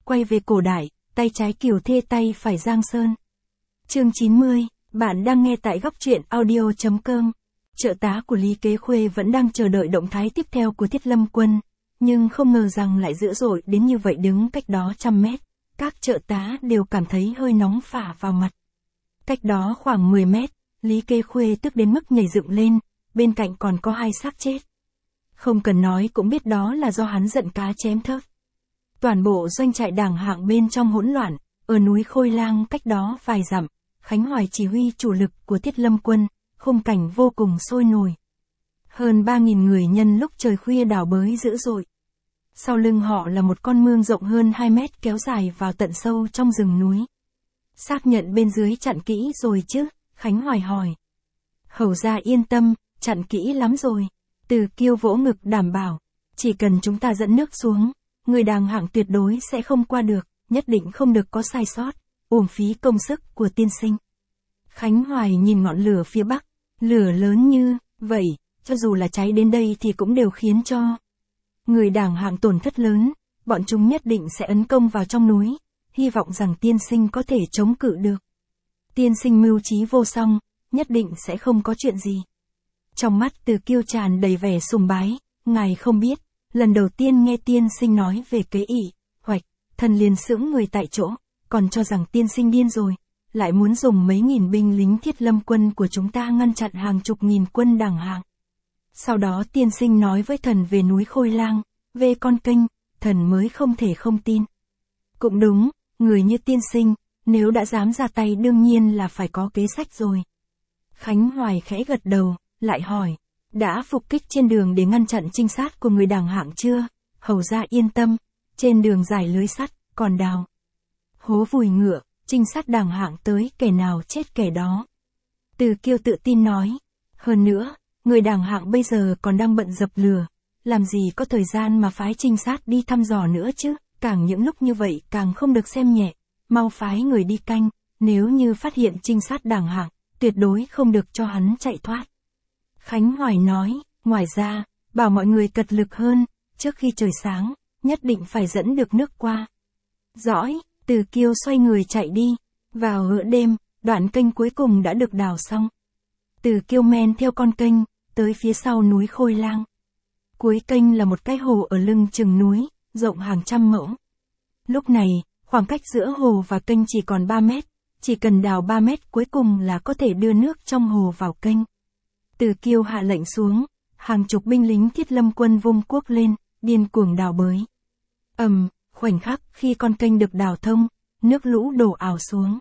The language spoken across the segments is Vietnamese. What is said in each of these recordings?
quay về cổ đại, tay trái Kiều Thê tay phải Giang Sơn. Chương 90, bạn đang nghe tại góc truyện audio.com. Trợ tá của Lý Kế Khuê vẫn đang chờ đợi động thái tiếp theo của Thiết Lâm Quân, nhưng không ngờ rằng lại dữ dội đến như vậy. Đứng cách đó 100 mét, các trợ tá đều cảm thấy hơi nóng phả vào mặt. Cách đó khoảng 10 mét, Lý Kế Khuê tức đến mức nhảy dựng lên, bên cạnh còn có 2 xác chết. Không cần nói cũng biết đó là do hắn giận cá chém thớt. Toàn bộ doanh trại Đảng Hạng bên trong hỗn loạn, ở núi Khôi Lang cách đó vài dặm, Khánh Hoài chỉ huy chủ lực của Thiết Lâm Quân, khung cảnh vô cùng sôi nổi. Hơn 3.000 người nhân lúc trời khuya đào bới dữ dội. Sau lưng họ là một con mương rộng hơn 2 mét kéo dài vào tận sâu trong rừng núi. Xác nhận bên dưới chặn kỹ rồi chứ? Khánh Hoài hỏi. Hầu ra yên tâm, chặn kỹ lắm rồi. Từ Kiêu vỗ ngực đảm bảo, chỉ cần chúng ta dẫn nước xuống, người Đàng Hạng tuyệt đối sẽ không qua được, nhất định không được có sai sót, uổng phí công sức của tiên sinh. Khánh Hoài nhìn ngọn lửa phía bắc, lửa lớn như vậy, cho dù là cháy đến đây thì cũng đều khiến cho người Đàng Hạng tổn thất lớn, bọn chúng nhất định sẽ ấn công vào trong núi, hy vọng rằng tiên sinh có thể chống cự được. Tiên sinh mưu trí vô song, nhất định sẽ không có chuyện gì. Trong mắt Từ Kiêu tràn đầy vẻ sùng bái, ngài không biết, lần đầu tiên nghe tiên sinh nói về kế ỷ, hoạch, thần liền sững người tại chỗ, còn cho rằng tiên sinh điên rồi, lại muốn dùng mấy nghìn binh lính Thiết Lâm Quân của chúng ta ngăn chặn hàng chục nghìn quân Đảng Hạng. Sau đó tiên sinh nói với thần về núi Khôi Lang, về con kênh, thần mới không thể không tin. Cũng đúng, người như tiên sinh, nếu đã dám ra tay đương nhiên là phải có kế sách rồi. Khánh Hoài khẽ gật đầu, lại hỏi, đã phục kích trên đường để ngăn chặn trinh sát của người Đàng Hạng chưa? Hầu ra yên tâm, trên đường giải lưới sắt, còn đào hố vùi ngựa, trinh sát Đàng Hạng tới kẻ nào chết kẻ đó. Từ Kiêu tự tin nói, hơn nữa, người Đàng Hạng bây giờ còn đang bận dập lửa, làm gì có thời gian mà phái trinh sát đi thăm dò nữa chứ, càng những lúc như vậy càng không được xem nhẹ, mau phái người đi canh, nếu như phát hiện trinh sát Đàng Hạng, tuyệt đối không được cho hắn chạy thoát. Khánh Hoài nói, ngoài ra, bảo mọi người cật lực hơn, trước khi trời sáng, nhất định phải dẫn được nước qua. Dõi, Từ Kiêu xoay người chạy đi, vào giữa đêm, đoạn kênh cuối cùng đã được đào xong. Từ Kiêu men theo con kênh, tới phía sau núi Khôi Lang. Cuối kênh là một cái hồ ở lưng chừng núi, rộng hàng trăm mẫu. Lúc này, khoảng cách giữa hồ và kênh chỉ còn 3 mét, chỉ cần đào 3 mét cuối cùng là có thể đưa nước trong hồ vào kênh. Từ Kiêu hạ lệnh xuống, hàng chục binh lính Thiết Lâm Quân vung cuốc lên, điên cuồng đào bới. Khoảnh khắc khi con kênh được đào thông, nước lũ đổ ào xuống.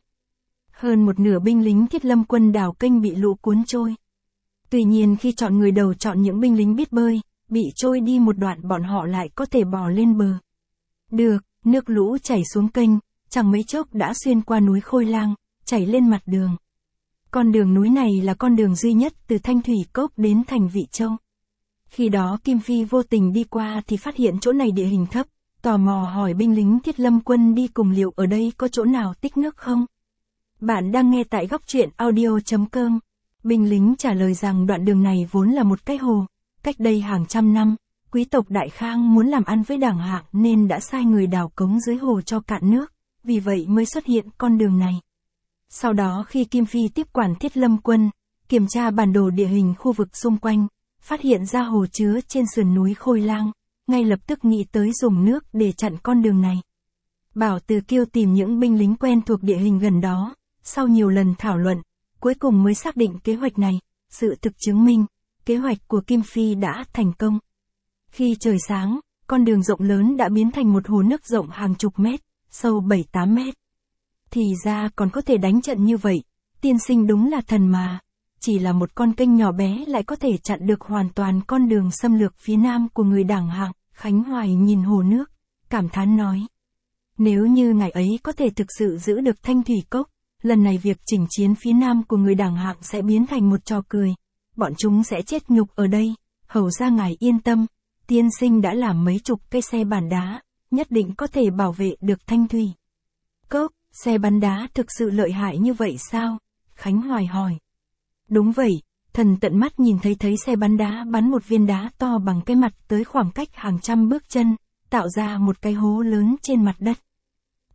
Hơn một nửa binh lính Thiết Lâm Quân đào kênh bị lũ cuốn trôi. Tuy nhiên khi chọn người đầu chọn những binh lính biết bơi, bị trôi đi một đoạn bọn họ lại có thể bò lên bờ. Được, nước lũ chảy xuống kênh, chẳng mấy chốc đã xuyên qua núi Khôi Lang, chảy lên mặt đường. Con đường núi này là con đường duy nhất từ Thanh Thủy Cốc đến thành Vị Châu. Khi đó Kim Phi vô tình đi qua thì phát hiện chỗ này địa hình thấp, tò mò hỏi binh lính Thiết Lâm Quân đi cùng liệu ở đây có chỗ nào tích nước không? Bạn đang nghe tại góc truyện audio.com. Binh lính trả lời rằng đoạn đường này vốn là một cái hồ, cách đây hàng trăm năm, quý tộc Đại Khang muốn làm ăn với Đàng Hạng nên đã sai người đào cống dưới hồ cho cạn nước, vì vậy mới xuất hiện con đường này. Sau đó khi Kim Phi tiếp quản Thiết Lâm Quân, kiểm tra bản đồ địa hình khu vực xung quanh, phát hiện ra hồ chứa trên sườn núi Khôi Lang, ngay lập tức nghĩ tới dùng nước để chặn con đường này. Bảo Từ Kiêu tìm những binh lính quen thuộc địa hình gần đó, sau nhiều lần thảo luận, cuối cùng mới xác định kế hoạch này. Sự thực chứng minh, kế hoạch của Kim Phi đã thành công. Khi trời sáng, con đường rộng lớn đã biến thành một hồ nước rộng hàng chục mét, sâu 7-8 mét. Thì ra còn có thể đánh trận như vậy, tiên sinh đúng là thần mà. Chỉ là một con kênh nhỏ bé lại có thể chặn được hoàn toàn con đường xâm lược phía nam của người Đàng Hạng. Khánh Hoài nhìn hồ nước, cảm thán nói. Nếu như ngài ấy có thể thực sự giữ được Thanh Thủy Cốc, lần này việc chỉnh chiến phía nam của người Đàng Hạng sẽ biến thành một trò cười. Bọn chúng sẽ chết nhục ở đây, hầu ra ngài yên tâm, tiên sinh đã làm mấy chục cây xe bàn đá, nhất định có thể bảo vệ được Thanh Thủy Cốc. Xe bắn đá thực sự lợi hại như vậy sao? Khánh Hoài hỏi. Đúng vậy, thần tận mắt nhìn thấy xe bắn đá bắn một viên đá to bằng cái mặt tới khoảng cách hàng trăm bước chân, tạo ra một cái hố lớn trên mặt đất.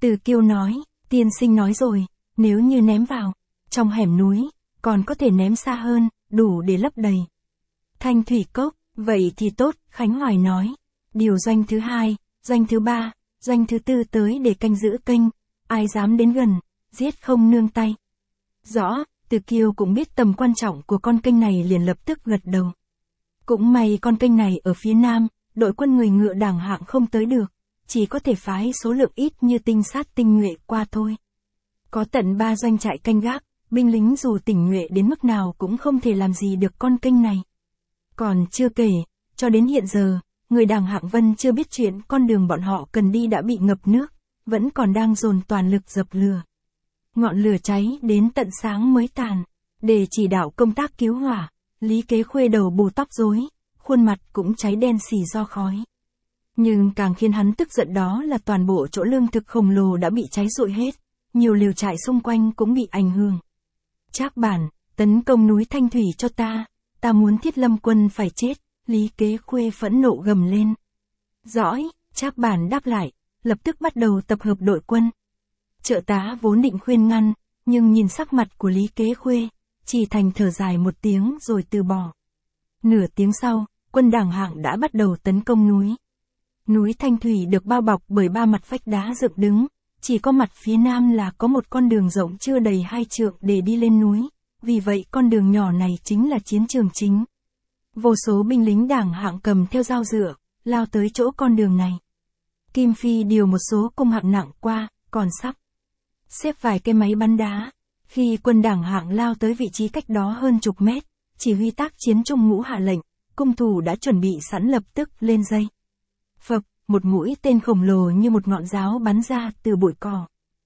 Từ Kiêu nói, tiên sinh nói rồi, nếu như ném vào trong hẻm núi, còn có thể ném xa hơn, đủ để lấp đầy Thanh thủy cốc, vậy thì tốt, Khánh Hoài nói. Điều doanh thứ 2, doanh thứ 3, doanh thứ 4 tới để canh giữ kênh, ai dám đến gần, giết không nương tay. Rõ, Từ Kiêu cũng biết tầm quan trọng của con kênh này liền lập tức gật đầu. Cũng may con kênh này ở phía nam, đội quân người ngựa Đảng Hạng không tới được, chỉ có thể phái số lượng ít như tinh sát tinh nhuệ qua thôi. Có tận 3 doanh trại canh gác, binh lính dù tinh nhuệ đến mức nào cũng không thể làm gì được con kênh này. Còn chưa kể, cho đến hiện giờ, người Đảng Hạng Vân chưa biết chuyện con đường bọn họ cần đi đã bị ngập nước, vẫn còn đang dồn toàn lực dập lửa. Ngọn lửa cháy đến tận sáng mới tàn. Để chỉ đạo công tác cứu hỏa, Lý Kế Khuê đầu bù tóc rối, khuôn mặt cũng cháy đen xì do khói. Nhưng càng khiến hắn tức giận đó là toàn bộ chỗ lương thực khổng lồ đã bị cháy rụi hết, nhiều lều trại xung quanh cũng bị ảnh hưởng. Trác Bản, tấn công núi Thanh Thủy cho ta muốn Thiết Lâm quân phải chết, Lý Kế Khuê phẫn nộ gầm lên. Dõi, Trác Bản đáp lại, lập tức bắt đầu tập hợp đội quân. Trợ tá vốn định khuyên ngăn, nhưng nhìn sắc mặt của Lý Kế Khuê, chỉ thành thở dài một tiếng rồi từ bỏ. Nửa tiếng sau, quân Đảng Hạng đã bắt đầu tấn công núi. Núi Thanh Thủy được bao bọc bởi 3 mặt vách đá dựng đứng, chỉ có mặt phía nam là có một con đường rộng chưa đầy 2 trượng để đi lên núi, vì vậy con đường nhỏ này chính là chiến trường chính. Vô số binh lính Đảng Hạng cầm theo dao dựa, lao tới chỗ con đường này. Kim Phi điều một số cung hạng nặng qua, còn sắp xếp vài cái máy bắn đá. Khi quân Đảng Hạng lao tới vị trí cách đó hơn chục mét, chỉ huy tác chiến Trung Ngũ hạ lệnh, cung thủ đã chuẩn bị sẵn lập tức lên dây. Phập, một mũi tên khổng lồ như một ngọn giáo bắn ra từ bụi cỏ.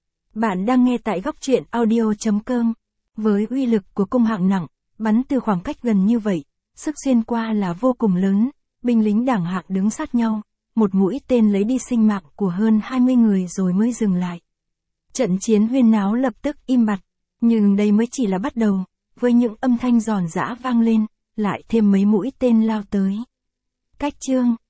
Bạn đang nghe tại góc truyện audio.com. Với uy lực của cung hạng nặng, bắn từ khoảng cách gần như vậy, sức xuyên qua là vô cùng lớn, binh lính Đảng Hạng đứng sát nhau, một mũi tên lấy đi sinh mạng của hơn 20 người rồi mới dừng lại. Trận chiến huyên náo lập tức im bặt, nhưng đây mới chỉ là bắt đầu, với những âm thanh giòn giã vang lên, lại thêm mấy mũi tên lao tới. Cách chương